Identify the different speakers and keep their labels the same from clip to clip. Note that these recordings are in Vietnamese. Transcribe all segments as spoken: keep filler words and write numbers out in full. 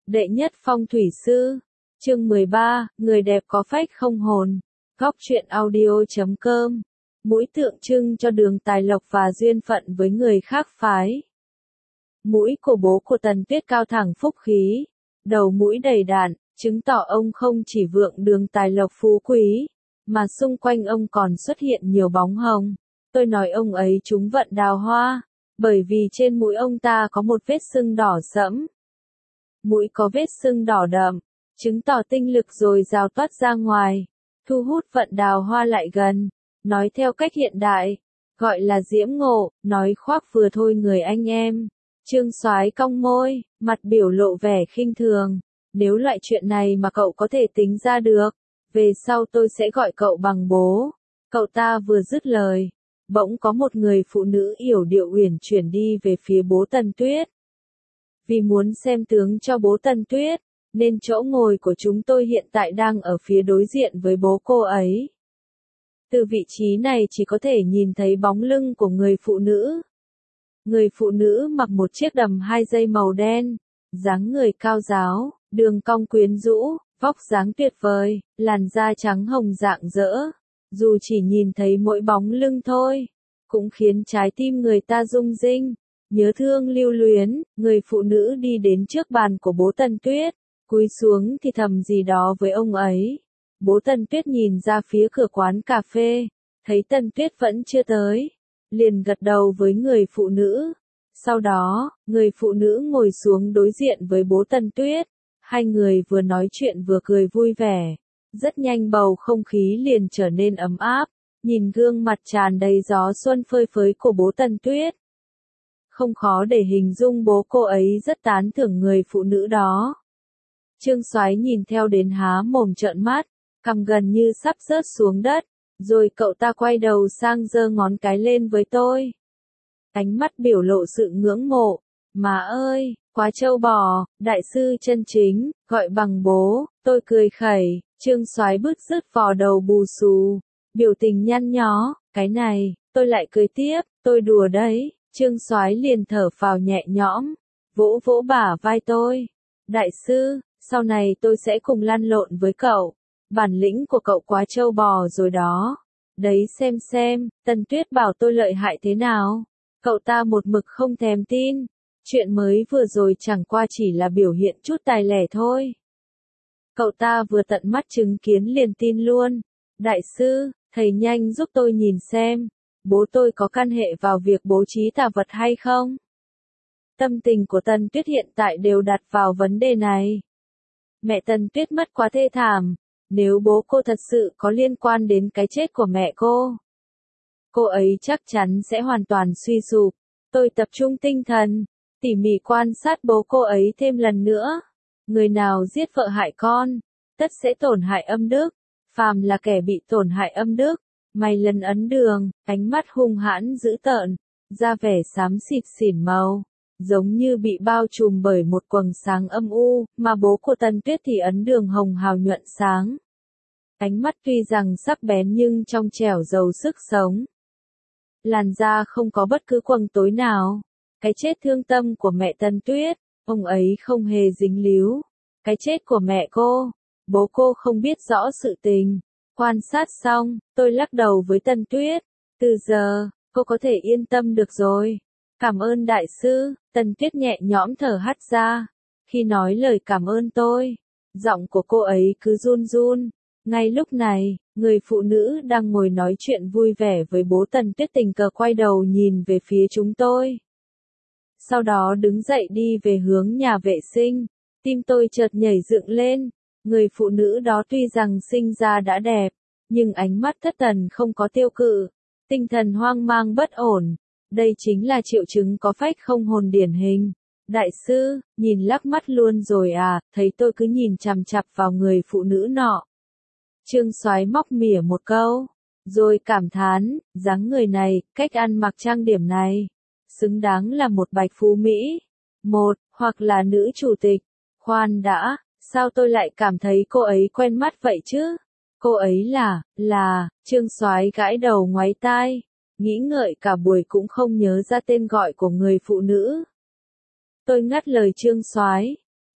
Speaker 1: Đệ nhất phong thủy sư. Chương mười ba, người đẹp có phách không hồn. Góc truyện audio chấm com. Mũi tượng trưng cho đường tài lộc và duyên phận với người khác phái. Mũi của bố của Tần Tuyết cao thẳng phúc khí, đầu mũi đầy đạn, chứng tỏ ông không chỉ vượng đường tài lộc phú quý, mà xung quanh ông còn xuất hiện nhiều bóng hồng. Tôi nói ông ấy trúng vận đào hoa, bởi vì trên mũi ông ta có một vết sưng đỏ sẫm. Mũi có vết sưng đỏ đậm, chứng tỏ tinh lực dồi dào toát ra ngoài, thu hút vận đào hoa lại gần. Nói theo cách hiện đại, gọi là diễm ngộ, nói khoác vừa thôi người anh em. Trương Soái cong môi, mặt biểu lộ vẻ khinh thường. Nếu loại chuyện này mà cậu có thể tính ra được, về sau tôi sẽ gọi cậu bằng bố. Cậu ta vừa dứt lời, bỗng có một người phụ nữ yểu điệu uyển chuyển đi về phía bố Tần Tuyết. Vì muốn xem tướng cho bố Tần Tuyết, nên chỗ ngồi của chúng tôi hiện tại đang ở phía đối diện với bố cô ấy. Từ vị trí này chỉ có thể nhìn thấy bóng lưng của người phụ nữ. Người phụ nữ mặc một chiếc đầm hai dây màu đen, dáng người cao ráo, đường cong quyến rũ, vóc dáng tuyệt vời, làn da trắng hồng rạng rỡ. Dù chỉ nhìn thấy mỗi bóng lưng thôi, cũng khiến trái tim người ta rung rinh, nhớ thương lưu luyến. Người phụ nữ đi đến trước bàn của bố Tần Tuyết, cúi xuống thì thầm gì đó với ông ấy. Bố Tần Tuyết nhìn ra phía cửa quán cà phê, thấy Tần Tuyết vẫn chưa tới, liền gật đầu với người phụ nữ. Sau đó, người phụ nữ ngồi xuống đối diện với bố Tần Tuyết. Hai người vừa nói chuyện vừa cười vui vẻ. Rất nhanh bầu không khí liền trở nên ấm áp, nhìn gương mặt tràn đầy gió xuân phơi phới của bố Tần Tuyết. Không khó để hình dung bố cô ấy rất tán thưởng người phụ nữ đó. Trương Soái nhìn theo đến há mồm trợn mắt, cằm gần như sắp rớt xuống đất, rồi cậu ta quay đầu sang giơ ngón cái lên với tôi. Ánh mắt biểu lộ sự ngưỡng mộ. Má ơi, quá trâu bò, đại sư chân chính, gọi bằng bố. Tôi cười khẩy. Trương Soái bứt rứt vò đầu bù xù, biểu tình nhăn nhó. Cái này, tôi lại cười tiếp, tôi đùa đấy. Trương Soái liền thở phào nhẹ nhõm, vỗ vỗ bả vai tôi. Đại sư, sau này tôi sẽ cùng lăn lộn với cậu. Bản lĩnh của cậu quá trâu bò rồi đó. Đấy xem xem, Tần Tuyết bảo tôi lợi hại thế nào. Cậu ta một mực không thèm tin. Chuyện mới vừa rồi chẳng qua chỉ là biểu hiện chút tài lẻ thôi. Cậu ta vừa tận mắt chứng kiến liền tin luôn. Đại sư, thầy nhanh giúp tôi nhìn xem, bố tôi có can hệ vào việc bố trí tà vật hay không? Tâm tình của Tần Tuyết hiện tại đều đặt vào vấn đề này. Mẹ Tần Tuyết mất quá thê thảm. Nếu bố cô thật sự có liên quan đến cái chết của mẹ cô, cô ấy chắc chắn sẽ hoàn toàn suy sụp. Tôi tập trung tinh thần, tỉ mỉ quan sát bố cô ấy thêm lần nữa. Người nào giết vợ hại con, tất sẽ tổn hại âm đức. Phàm là kẻ bị tổn hại âm đức, mày lần ấn đường, ánh mắt hung hãn dữ tợn, da vẻ xám xịt xỉn màu, giống như bị bao trùm bởi một quầng sáng âm u, mà bố của Tần Tuyết thì ấn đường hồng hào nhuận sáng. Ánh mắt tuy rằng sắc bén nhưng trong trẻo giàu sức sống. Làn da không có bất cứ quầng tối nào. Cái chết thương tâm của mẹ Tần Tuyết, ông ấy không hề dính líu. Cái chết của mẹ cô, bố cô không biết rõ sự tình. Quan sát xong, tôi lắc đầu với Tần Tuyết. Từ giờ, cô có thể yên tâm được rồi. Cảm ơn đại sư. Tần Tuyết nhẹ nhõm thở hắt ra. Khi nói lời cảm ơn tôi, giọng của cô ấy cứ run run. Ngay lúc này, người phụ nữ đang ngồi nói chuyện vui vẻ với bố Tần Tuyết tình cờ quay đầu nhìn về phía chúng tôi. Sau đó đứng dậy đi về hướng nhà vệ sinh. Tim tôi chợt nhảy dựng lên. Người phụ nữ đó tuy rằng sinh ra đã đẹp, nhưng ánh mắt thất thần không có tiêu cự, tinh thần hoang mang bất ổn. Đây chính là triệu chứng có phách không hồn điển hình. Đại sư, nhìn lắc mắt luôn rồi à? Thấy tôi cứ nhìn chằm chằm vào người phụ nữ nọ. Trương Soái móc mỉa một câu, rồi cảm thán, dáng người này, cách ăn mặc trang điểm này, xứng đáng là một bạch phú Mỹ. Một, hoặc là nữ chủ tịch. Khoan đã, sao tôi lại cảm thấy cô ấy quen mắt vậy chứ? Cô ấy là, là, Trương Soái gãi đầu ngoáy tai, nghĩ ngợi cả buổi cũng không nhớ ra tên gọi của người phụ nữ. Tôi ngắt lời Trương Soái,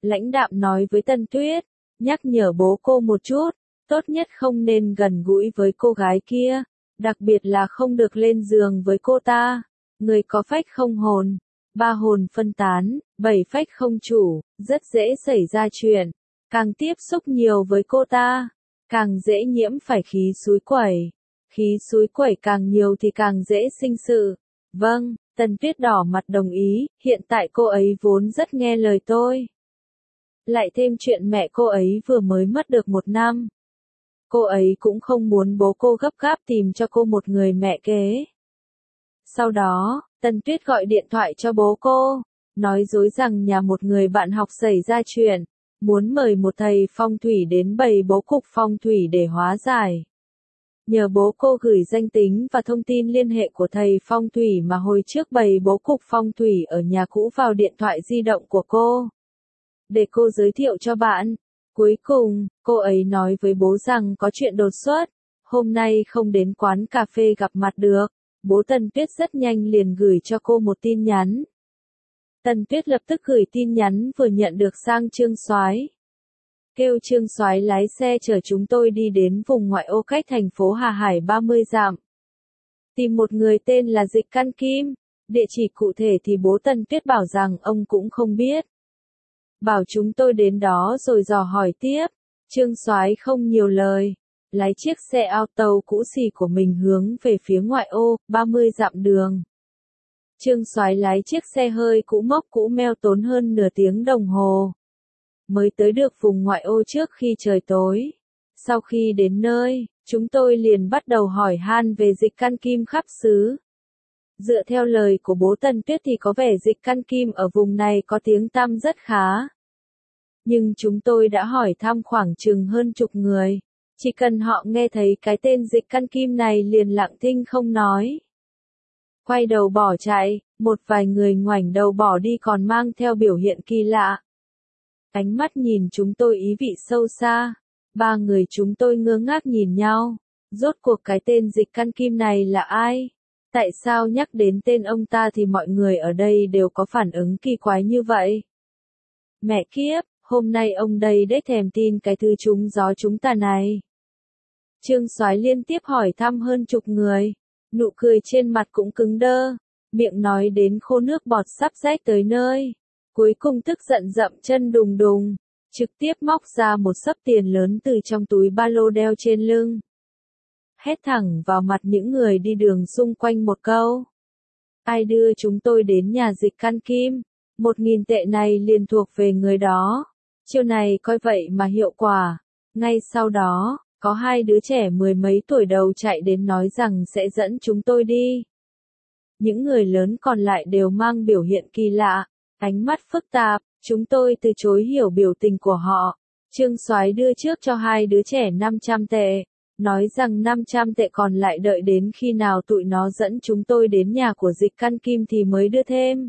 Speaker 1: Lãnh đạm nói với Tân Tuyết, nhắc nhở bố cô một chút, tốt nhất không nên gần gũi với cô gái kia, đặc biệt là không được lên giường với cô ta. Người có phách không hồn, ba hồn phân tán, bảy phách không chủ, rất dễ xảy ra chuyện. Càng tiếp xúc nhiều với cô ta, càng dễ nhiễm phải khí xúi quẩy. Khí xúi quẩy càng nhiều thì càng dễ sinh sự. Vâng, Tân Tuyết đỏ mặt đồng ý, hiện tại cô ấy vốn rất nghe lời tôi. Lại thêm chuyện mẹ cô ấy vừa mới mất được một năm. Cô ấy cũng không muốn bố cô gấp gáp tìm cho cô một người mẹ kế. Sau đó, Tân Tuyết gọi điện thoại cho bố cô, nói dối rằng nhà một người bạn học xảy ra chuyện, muốn mời một thầy phong thủy đến bày bố cục phong thủy để hóa giải. Nhờ bố cô gửi danh tính và thông tin liên hệ của thầy phong thủy mà hồi trước bày bố cục phong thủy ở nhà cũ vào điện thoại di động của cô. Để cô giới thiệu cho bạn. Cuối cùng, cô ấy nói với bố rằng có chuyện đột xuất, hôm nay không đến quán cà phê gặp mặt được. Bố Tân Tuyết rất nhanh liền gửi cho cô một tin nhắn. Tân Tuyết lập tức gửi tin nhắn vừa nhận được sang Trương Soái. Kêu Trương Soái lái xe chở chúng tôi đi đến vùng ngoại ô cách thành phố Hà Hải ba mươi dặm. Tìm một người tên là Dịch Căn Kim, địa chỉ cụ thể thì bố Tân Tuyết bảo rằng ông cũng không biết. Bảo chúng tôi đến đó rồi dò hỏi tiếp, Trương Soái không nhiều lời, lái chiếc xe auto cũ xì của mình hướng về phía ngoại ô, ba mươi dặm đường. Trương Soái lái chiếc xe hơi cũ mốc cũ meo tốn hơn nửa tiếng đồng hồ. Mới tới được vùng ngoại ô trước khi trời tối. Sau khi đến nơi, chúng tôi liền bắt đầu hỏi han về Dịch Căn Kim khắp xứ. Dựa theo lời của bố Tân Tuyết thì có vẻ Dịch Căn Kim ở vùng này có tiếng tăm rất khá. Nhưng chúng tôi đã hỏi thăm khoảng chừng hơn chục người. Chỉ cần họ nghe thấy cái tên Dịch Căn Kim này liền lặng thinh không nói. Quay đầu bỏ chạy, một vài người ngoảnh đầu bỏ đi còn mang theo biểu hiện kỳ lạ. Ánh mắt nhìn chúng tôi ý vị sâu xa. Ba người chúng tôi ngơ ngác nhìn nhau. Rốt cuộc cái tên Dịch Căn Kim này là ai? Tại sao nhắc đến tên ông ta thì mọi người ở đây đều có phản ứng kỳ quái như vậy? Mẹ kiếp, hôm nay ông đây đếch thèm tin cái thứ trúng gió chúng ta này. Trương Soái liên tiếp hỏi thăm hơn chục người. Nụ cười trên mặt cũng cứng đơ. Miệng nói đến khô nước bọt sắp rách tới nơi. Cuối cùng tức giận dậm chân đùng đùng. Trực tiếp móc ra một xấp tiền lớn từ trong túi ba lô đeo trên lưng. Hét thẳng vào mặt những người đi đường xung quanh một câu. Ai đưa chúng tôi đến nhà Dịch Căn Kim? Một nghìn tệ này liền thuộc về người đó. Chiêu này coi vậy mà hiệu quả. Ngay sau đó, có hai đứa trẻ mười mấy tuổi đầu chạy đến nói rằng sẽ dẫn chúng tôi đi. Những người lớn còn lại đều mang biểu hiện kỳ lạ, ánh mắt phức tạp, chúng tôi từ chối hiểu biểu tình của họ. Trương Soái đưa trước cho hai đứa trẻ năm trăm tệ, nói rằng năm trăm tệ còn lại đợi đến khi nào tụi nó dẫn chúng tôi đến nhà của Dịch Căn Kim thì mới đưa thêm.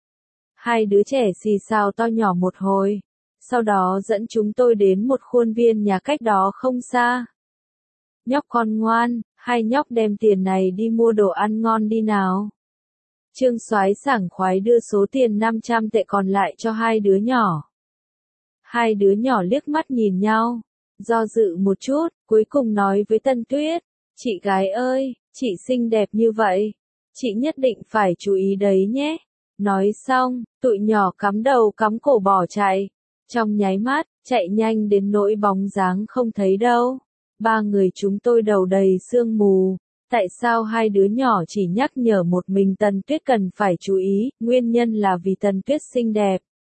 Speaker 1: Hai đứa trẻ xì xào to nhỏ một hồi, sau đó dẫn chúng tôi đến một khuôn viên nhà cách đó không xa. Nhóc con ngoan, hai nhóc đem tiền này đi mua đồ ăn ngon đi nào. Trương Soái sảng khoái đưa số tiền năm trăm tệ còn lại cho hai đứa nhỏ. Hai đứa nhỏ liếc mắt nhìn nhau, do dự một chút, cuối cùng nói với Tân Tuyết, chị gái ơi, chị xinh đẹp như vậy, chị nhất định phải chú ý đấy nhé. Nói xong, tụi nhỏ cắm đầu cắm cổ bỏ chạy. Trong nháy mắt, chạy nhanh đến nỗi bóng dáng không thấy đâu. Ba người chúng tôi đầu đầy sương mù. Tại sao hai đứa nhỏ chỉ nhắc nhở một mình Tân Tuyết cần phải chú ý, nguyên nhân là vì Tân Tuyết xinh đẹp.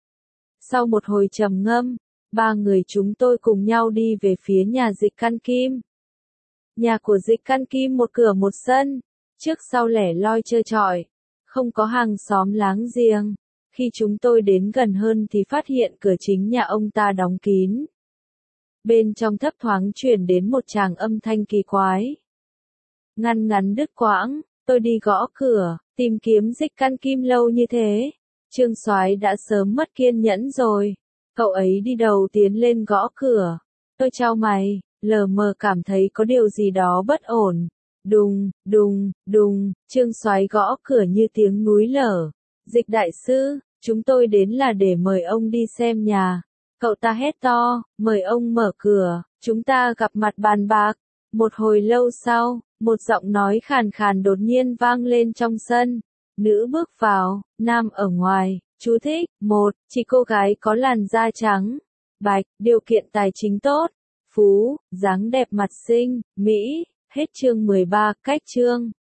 Speaker 1: Sau một hồi trầm ngâm, ba người chúng tôi cùng nhau đi về phía nhà Dịch Căn Kim. Nhà của Dịch Căn Kim một cửa một sân, trước sau lẻ loi trơ trọi, không có hàng xóm láng giềng. Khi chúng tôi đến gần hơn thì phát hiện cửa chính nhà ông ta đóng kín. Bên trong thấp thoáng truyền đến một tràng âm thanh kỳ quái. Ngăn ngắn đứt quãng, tôi đi gõ cửa, tìm kiếm Dịch Căn Kim lâu như thế. Trương Soái đã sớm mất kiên nhẫn rồi. Cậu ấy đi đầu tiến lên gõ cửa. Tôi chau mày, lờ mờ cảm thấy có điều gì đó bất ổn. Đùng, đùng, đùng, Trương Soái gõ cửa như tiếng núi lở. Dịch đại sư, chúng tôi đến là để mời ông đi xem nhà. Cậu ta hét to, mời ông mở cửa, chúng ta gặp mặt bàn bạc. Một hồi lâu sau, một giọng nói khàn khàn đột nhiên vang lên trong sân. Nữ bước vào, nam ở ngoài. Chú thích, một, chỉ cô gái có làn da trắng, bạch, điều kiện tài chính tốt, phú, dáng đẹp mặt xinh, mỹ. Hết chương mười ba, cách chương.